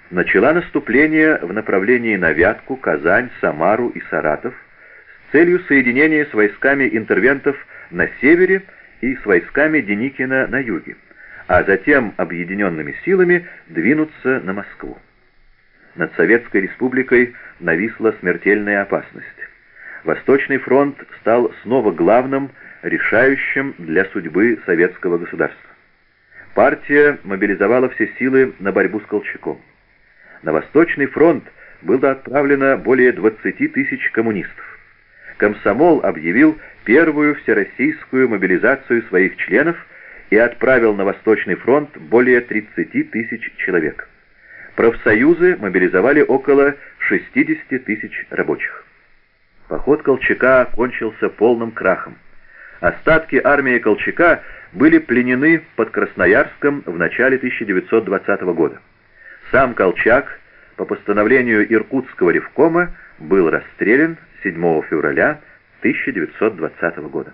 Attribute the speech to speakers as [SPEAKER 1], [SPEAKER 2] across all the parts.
[SPEAKER 1] начала наступление в направлении на Вятку, Казань, Самару и Саратов с целью соединения с войсками интервентов на севере и с войсками Деникина на юге, а затем объединенными силами двинуться на Москву. Над Советской Республикой нависла смертельная опасность. Восточный фронт стал снова главным, решающим для судьбы советского государства. Партия мобилизовала все силы на борьбу с Колчаком. На Восточный фронт было отправлено более 20 тысяч коммунистов. Комсомол объявил первую всероссийскую мобилизацию своих членов и отправил на Восточный фронт более 30 тысяч человек. Профсоюзы мобилизовали около 60 тысяч рабочих. Поход Колчака кончился полным крахом. Остатки армии Колчака были пленены под Красноярском в начале 1920 года. Сам Колчак по постановлению Иркутского ревкома был расстрелян 7 февраля 1920 года.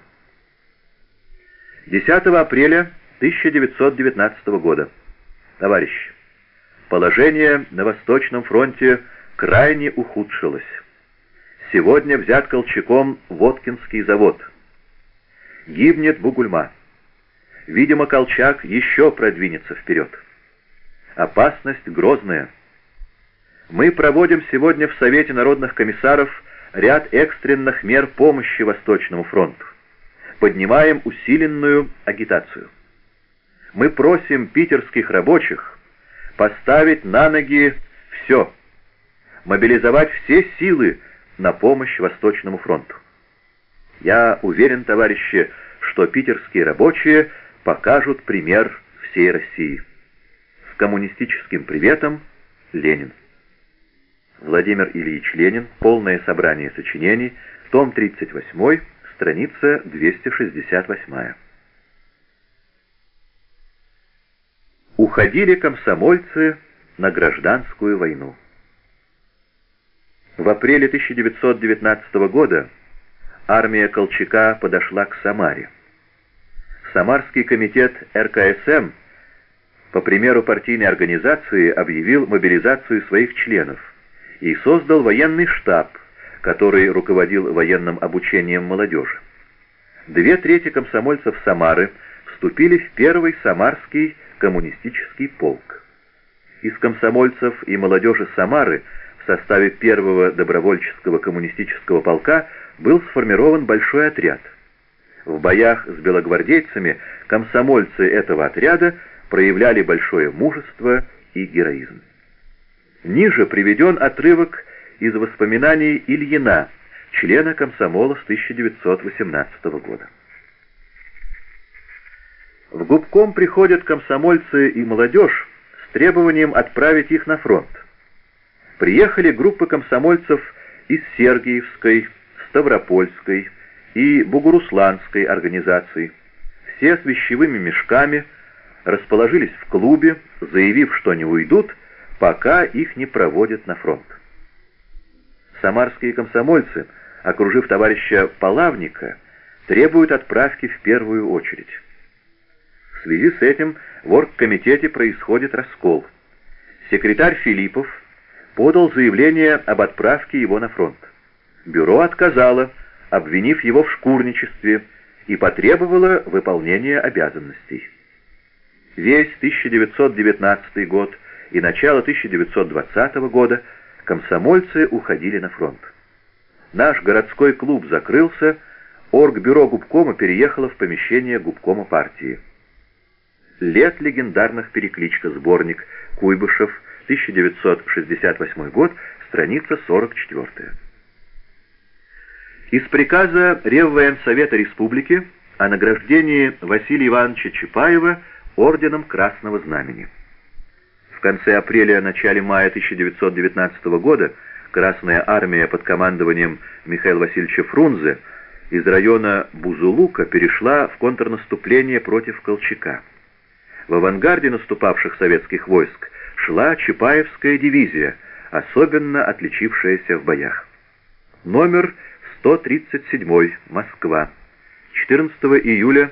[SPEAKER 1] 10 апреля 1919 года. Товарищи, положение на Восточном фронте крайне ухудшилось. Сегодня взят Колчаком Воткинский завод. Гибнет Бугульма. Видимо, Колчак еще продвинется вперед. Опасность грозная. Мы проводим сегодня в Совете народных комиссаров ряд экстренных мер помощи Восточному фронту. Поднимаем усиленную агитацию. Мы просим питерских рабочих поставить на ноги все, мобилизовать все силы на помощь Восточному фронту. Я уверен, товарищи, что питерские рабочие покажут пример всей России. С коммунистическим приветом, Ленин. Владимир Ильич Ленин. Полное собрание сочинений. Том 38, страница 268. Уходили комсомольцы на гражданскую войну. В апреле 1919 года армия Колчака подошла к Самаре. Самарский комитет РКСМ, по примеру партийной организации, объявил мобилизацию своих членов и создал военный штаб, который руководил военным обучением молодежи. 2/3 комсомольцев Самары вступили в первый Самарский коммунистический полк. Из комсомольцев и молодежи Самары в составе первого добровольческого коммунистического полка был сформирован большой отряд. В боях с белогвардейцами комсомольцы этого отряда проявляли большое мужество и героизм. Ниже приведен отрывок из воспоминаний Ильина, члена комсомола с 1918 года. В губком приходят комсомольцы и молодежь с требованием отправить их на фронт. Приехали группы комсомольцев из Сергиевской, Ставропольской и Бугурусланской организаций. Все с вещевыми мешками расположились в клубе, заявив, что не уйдут, пока их не проводят на фронт. Самарские комсомольцы, окружив товарища Полавника, требуют отправки в первую очередь. В связи с этим в оргкомитете происходит раскол. Секретарь Филиппов подал заявление об отправке его на фронт. Бюро отказало, обвинив его в шкурничестве, и потребовало выполнения обязанностей. Весь 1919 год и начало 1920 года комсомольцы уходили на фронт. Наш городской клуб закрылся, оргбюро губкома переехало в помещение губкома партии. «Лет легендарных перекличка», сборник, Куйбышев, 1968 год, страница 44. Из приказа Реввоенсовета Республики о награждении Василия Ивановича Чапаева орденом Красного Знамени. В конце апреля-начале мая 1919 года Красная армия под командованием Михаила Васильевича Фрунзе из района Бузулука перешла в контрнаступление против Колчака. В авангарде наступавших советских войск шла Чапаевская дивизия, особенно отличившаяся в боях. Номер 137, Москва, 14 июля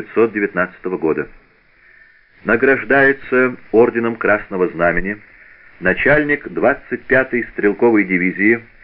[SPEAKER 1] 1919 года. Награждается орденом Красного Знамени начальник 25-й стрелковой дивизии